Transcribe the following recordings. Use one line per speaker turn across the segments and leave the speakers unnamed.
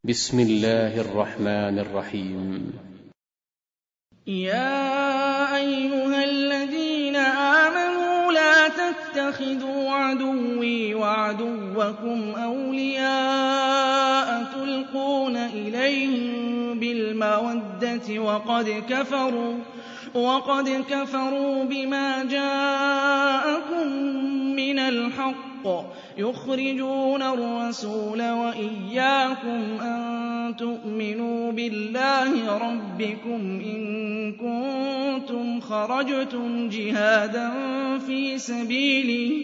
بسم الله الرحمن الرحيم.
يا أيها الذين آمنوا لا تتخذوا عدوي وعدوكم أولياء تلقون إليهم بالمودة وقد كفروا بما جاءكم من الحق يخرجون الرسول وإياكم أن تؤمنوا بالله ربكم إن كنتم خرجتم جهادا في سبيلي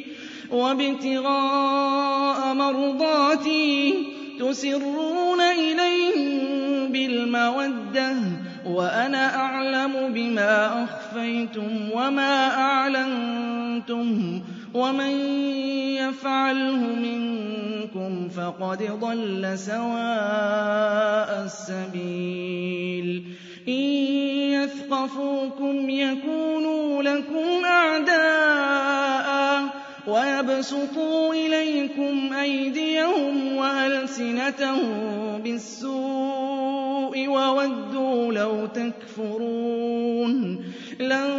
وابتغاء مرضاتي تسرون إليهم بالمودة وأنا أعلم بما أخفيتم وما أعلنتم ومن يفعله منكم فقد ضل سواء السبيل إن يثقفوكم يكونوا لكم أعداء ويبسطوا إليكم أيديهم وألسنتهم بالسوء وودوا لو تكفرون لن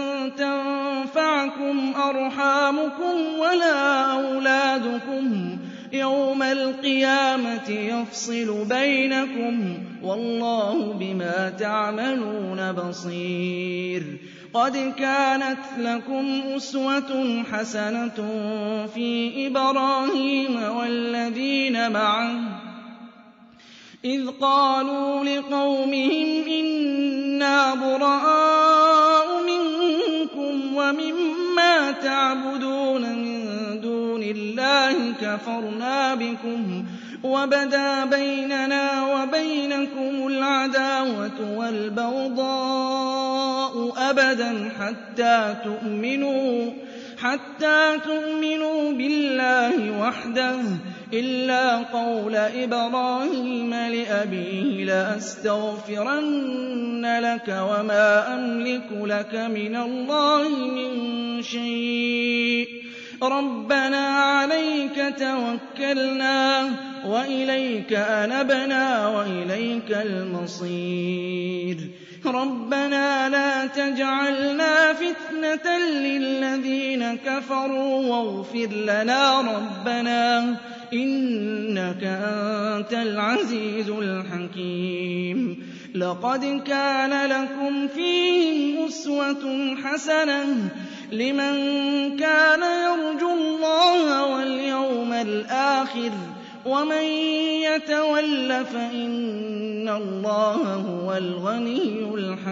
تنفعكم أرحامكم ولا أولادكم يوم القيامة يفصل بينكم والله بما تعملون بصير قد كانت لكم أسوة حسنة في إبراهيم والذين معه إذ قالوا لقومهم إنا براء منكم ومما تعبدون من دون الله كفرنا بكم وبدا بيننا وبينكم العداوة والبغضاء أبدا حتى تؤمنوا بالله وحده إلا قول إبراهيم لأبيه لأستغفرن لك وما أملك لك من الله من شيء ربنا عليك توكلنا وإليك أنبنا وإليك المصير ربنا لا تجعلنا فتنة للذين كفروا واغفر لنا ربنا إنك أنت العزيز الحكيم لقد كان لكم فيهم أسوة حسنة لمن كان يرجو الله واليوم الآخر ومن يتول فإن الله هو الغني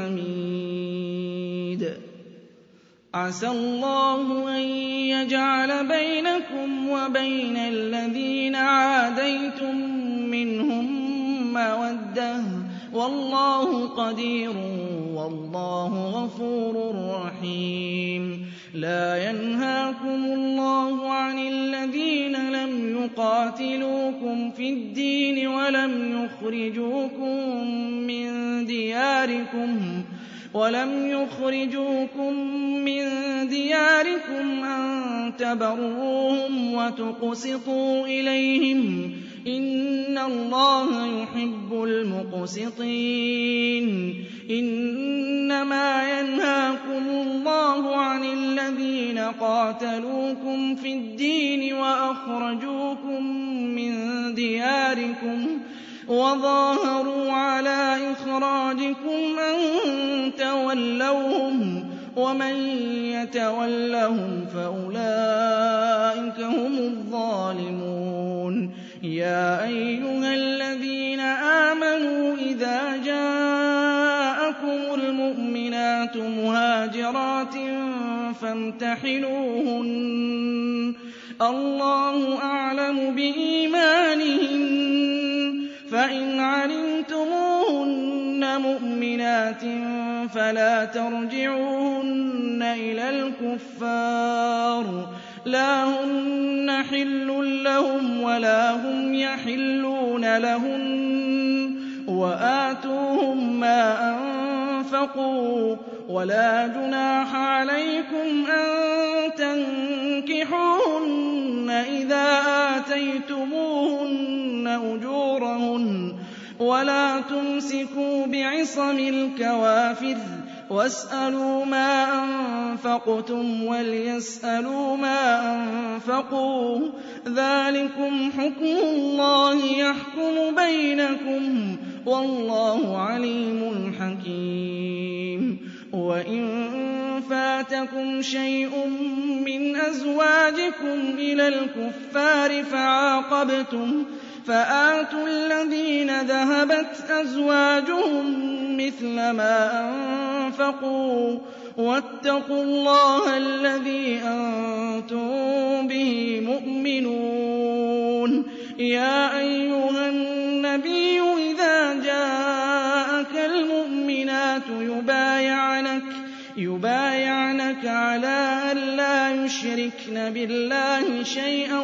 الحميد عسى الله أن يجعل بينكم وبين الذين عاديتم منهم مودة والله قدير والله غفور رحيم لا ينهاكم الله عن الذين لم يقاتلوكم في الدين ولم يخرجوكم من دياركم أن تبروهم وتقسطوا إليهم إن الله يحب المقسطين إنما ينهاكم الله عن الذين قاتلوكم في الدين وأخرجوكم من دياركم وظاهروا على إخراجكم أن تولوهم ومن يتولهم فأولئك هم الظالمون يا أيها الذين آمنوا إذا جاءكم المؤمنات مهاجرات فامتحنوهن الله أعلم بإيمانهن فإن علمتموهن مؤمنات فلا ترجعوهن إلى الكفار لا هن حل لهم ولا هم يحلون لهن وآتوهم ما أنفقوا ولا جناح عليكم أن تنكحوهن إذا آتيتموهن أجورهن ولا تمسكوا بعصم الكوافر واسألوا ما أنفقتم وليسألوا ما أنفقوا ذلكم حكم الله يحكم بينكم والله عليم حكيم وإن فاتكم شيء من أزواجكم إلى الكفار فعاقبتم فآتوا الذين ذهبت أزواجهم مثل ما أنفقوا واتقوا الله الذي أنتم به مؤمنون يا أيها النبي إذا جاءك المؤمنات يبايعنك على أن لا يشركن بالله شيئا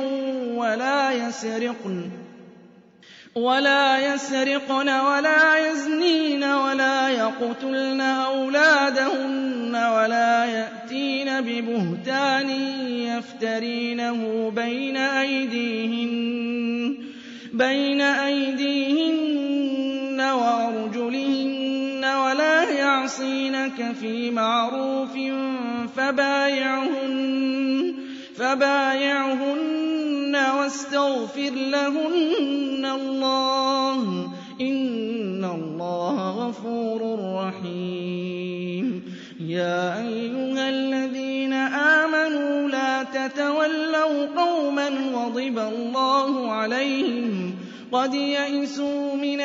ولا يسرقن ولا يزنين ولا يقتلن أولادهن ولا يأتين ببهتان يفترينه بين أيديهن وأرجلهن ولا يعصينك في معروف فبايعهن واستغفر لهن الله إن الله غفور رحيم يا أيها الذين آمنوا لا تتولوا قوما غضب الله عليهم قد يئسوا من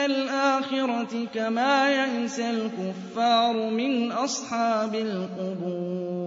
الآخرة كما يئس الكفار من أصحاب القبور